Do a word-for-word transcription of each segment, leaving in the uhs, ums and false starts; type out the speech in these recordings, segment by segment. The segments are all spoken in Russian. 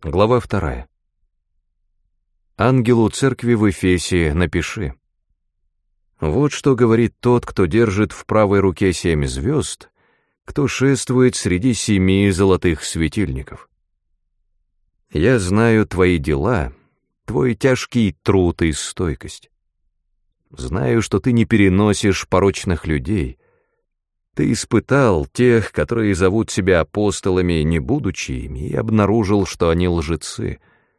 Глава вторая. Ангелу церкви в Эфесе напиши. Вот что говорит тот, кто держит в правой руке семь звезд, кто шествует среди семи золотых светильников. Я знаю твои дела, твой тяжкий труд и стойкость. Знаю, что ты не переносишь порочных людей. Ты испытал тех, которые зовут себя апостолами, не будучи ими, и обнаружил, что они лжецы.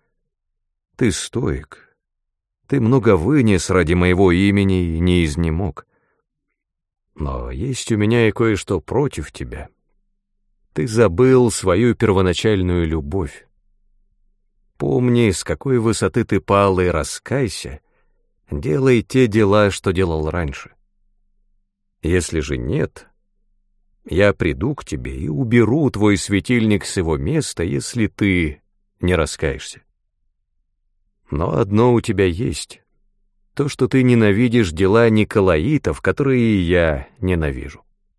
Ты стоик. Ты много вынес ради моего имени и не изнемог. Но есть у меня и кое-что против тебя. Ты забыл свою первоначальную любовь. Помни, с какой высоты ты пал, и раскайся, делай те дела, что делал раньше. Если же нет, я приду к тебе и уберу твой светильник с его места, если ты не раскаешься. Но одно у тебя есть — то, что ты ненавидишь дела николаитов, которые и я ненавижу.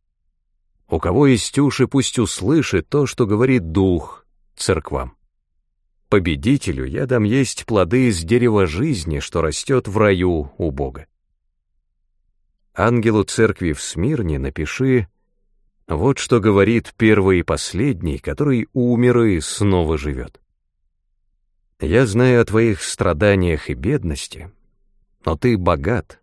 У кого есть уши, пусть услышит то, что говорит Дух церквам. Победителю я дам есть плоды из дерева жизни, что растет в раю у Бога. Ангелу церкви в Смирне напиши: вот что говорит первый и последний, который умер и снова живет. Я знаю о твоих страданиях и бедности, но ты богат.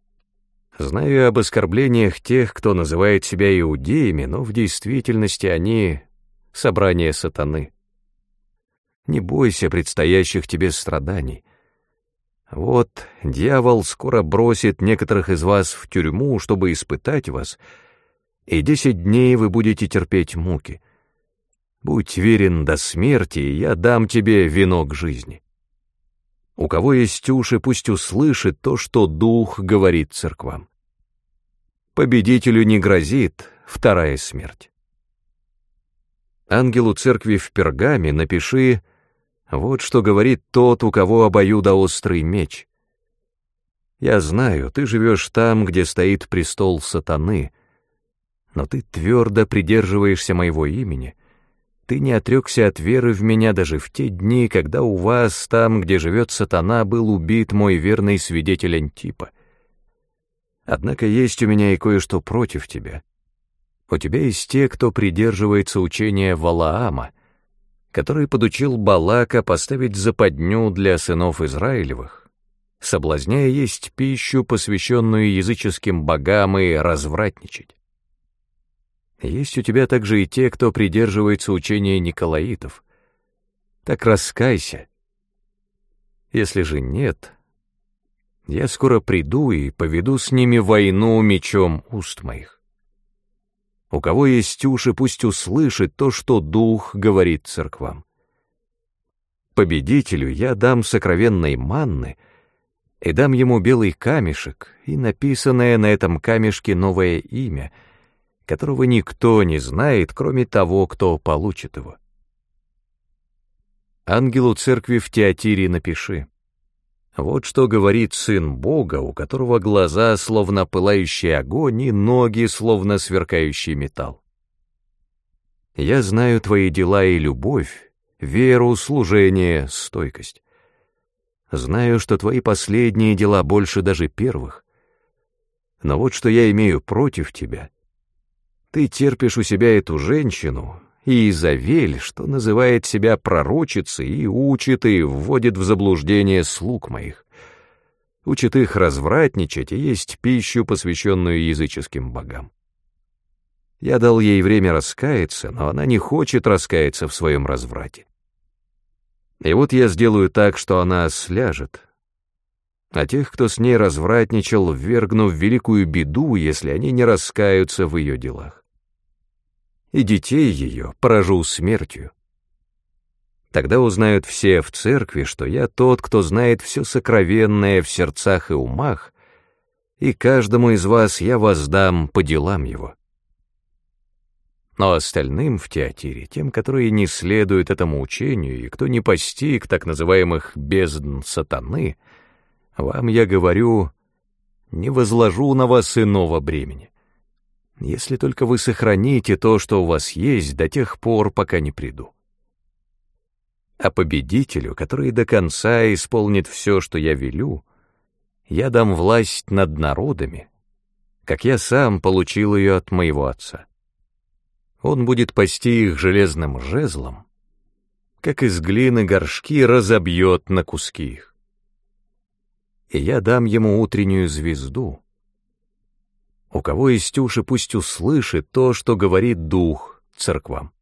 Знаю об оскорблениях тех, кто называет себя иудеями, но в действительности они — собрание сатаны. Не бойся предстоящих тебе страданий. Вот дьявол скоро бросит некоторых из вас в тюрьму, чтобы испытать вас, и десять дней вы будете терпеть муки. Будь верен до смерти, и я дам тебе венок жизни. У кого есть уши, пусть услышит то, что Дух говорит церквам. Победителю не грозит вторая смерть. Ангелу церкви в Пергаме напиши: вот что говорит тот, у кого обоюдоострый меч. Я знаю, ты живешь там, где стоит престол сатаны, но ты твердо придерживаешься моего имени. Ты не отрекся от веры в меня даже в те дни, когда у вас, там, где живет сатана, был убит мой верный свидетель Антипа. Однако есть у меня и кое-что против тебя. У тебя есть те, кто придерживается учения Валаама, который подучил Балака поставить западню для сынов Израилевых, соблазняя есть пищу, посвященную языческим богам, и развратничать. Есть у тебя также и те, кто придерживается учения николаитов. Так раскайся. Если же нет, я скоро приду и поведу с ними войну мечом уст моих. У кого есть уши, пусть услышит то, что Дух говорит церквам. Победителю я дам сокровенной манны и дам ему белый камешек и написанное на этом камешке новое имя, которого никто не знает, кроме того, кто получит его. Ангелу церкви в Тиатире напиши: вот что говорит Сын Бога, у которого глаза словно пылающий огонь и ноги словно сверкающий металл. Я знаю твои дела и любовь, веру, служение, стойкость. Знаю, что твои последние дела больше даже первых. Но вот что я имею против тебя. Ты терпишь у себя эту женщину, Иезавель, что называет себя пророчицей и учит и вводит в заблуждение слуг моих. Учит их развратничать и есть пищу, посвященную языческим богам. Я дал ей время раскаяться, но она не хочет раскаяться в своем разврате. И вот я сделаю так, что она сляжет. А тех, кто с ней развратничал, ввергну в великую беду, если они не раскаются в ее делах. И детей ее поражу смертью. Тогда узнают все в церкви, что я тот, кто знает все сокровенное в сердцах и умах, и каждому из вас я воздам по делам его. Но остальным в Тиатире, тем, которые не следуют этому учению и кто не постиг так называемых бездн сатаны, вам я говорю: не возложу на вас иного бремени, если только вы сохраните то, что у вас есть, до тех пор, пока не приду. А победителю, который до конца исполнит все, что я велю, я дам власть над народами, как я сам получил ее от моего отца. Он будет пасти их железным жезлом, как из глины горшки разобьет на куски их. И я дам ему утреннюю звезду. У кого есть уши, пусть услышит то, что говорит Дух церквам.